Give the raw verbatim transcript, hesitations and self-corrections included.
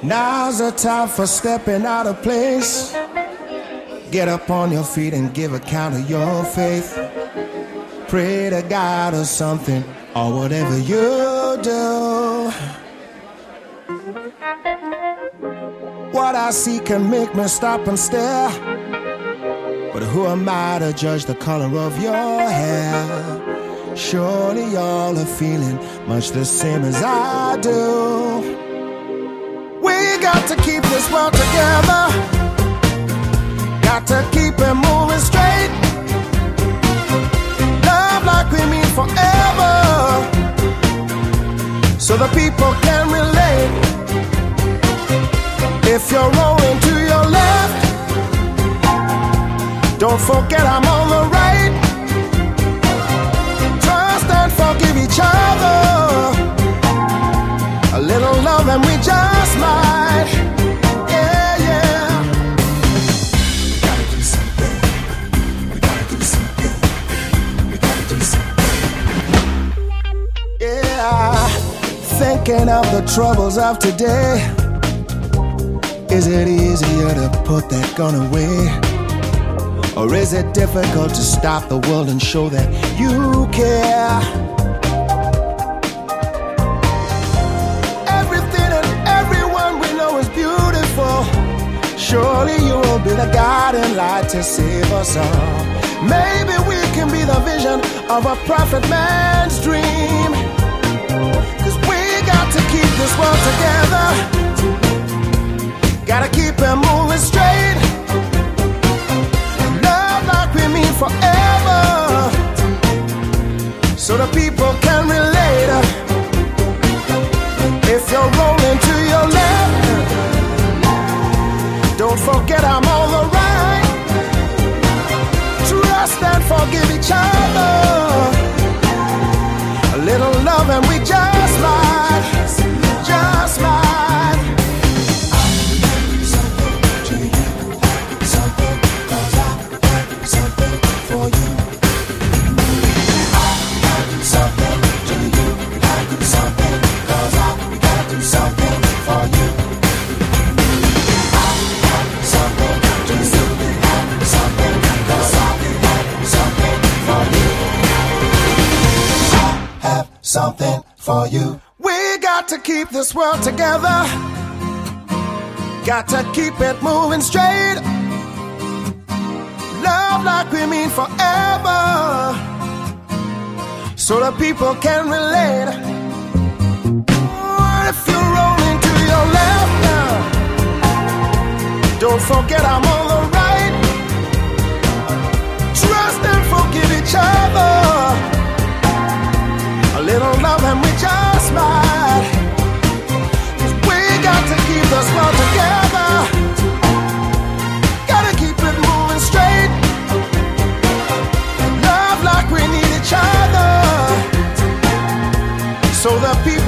Now's the time for stepping out of place. Get up on your feet and give account of your faith. Pray to God or something, or whatever you do. What I see can make me stop and stare, but who am I to judge the color of your hair? Surely y'all are feeling much the same as I do. We got to keep this world together. Got to keep it moving straight. Love like we mean forever, so the people can relate. If you're rolling to your left, don't forget I'm on the right. Trust and forgive each other. A little love and we just might. Yeah, yeah. We gotta do something. We gotta do something. We gotta do something. Yeah. Thinking of the troubles of today. Is it easier to put that gun away? Or is it difficult to stop the world and show that you care? Everything and everyone we know is beautiful. Surely you will be the guiding light to save us all. Maybe we can be the vision of a prophet man's dream. Cause we got to keep this world together. Gotta keep it moving straight. Love like we mean forever, so the people can relate. If you're rolling to your left, don't forget I'm on the right. Trust and forgive each other. A little love and we just might, just might. Something for you. We got to keep this world together. Got to keep it moving straight. Love like we mean forever, so the people can relate. What if you're rolling to your left now? Don't forget I'm on the right. Trust and forgive each other. A little love and we just might. Cause we got to keep this world together. Gotta keep it moving straight. Love like we need each other, so the people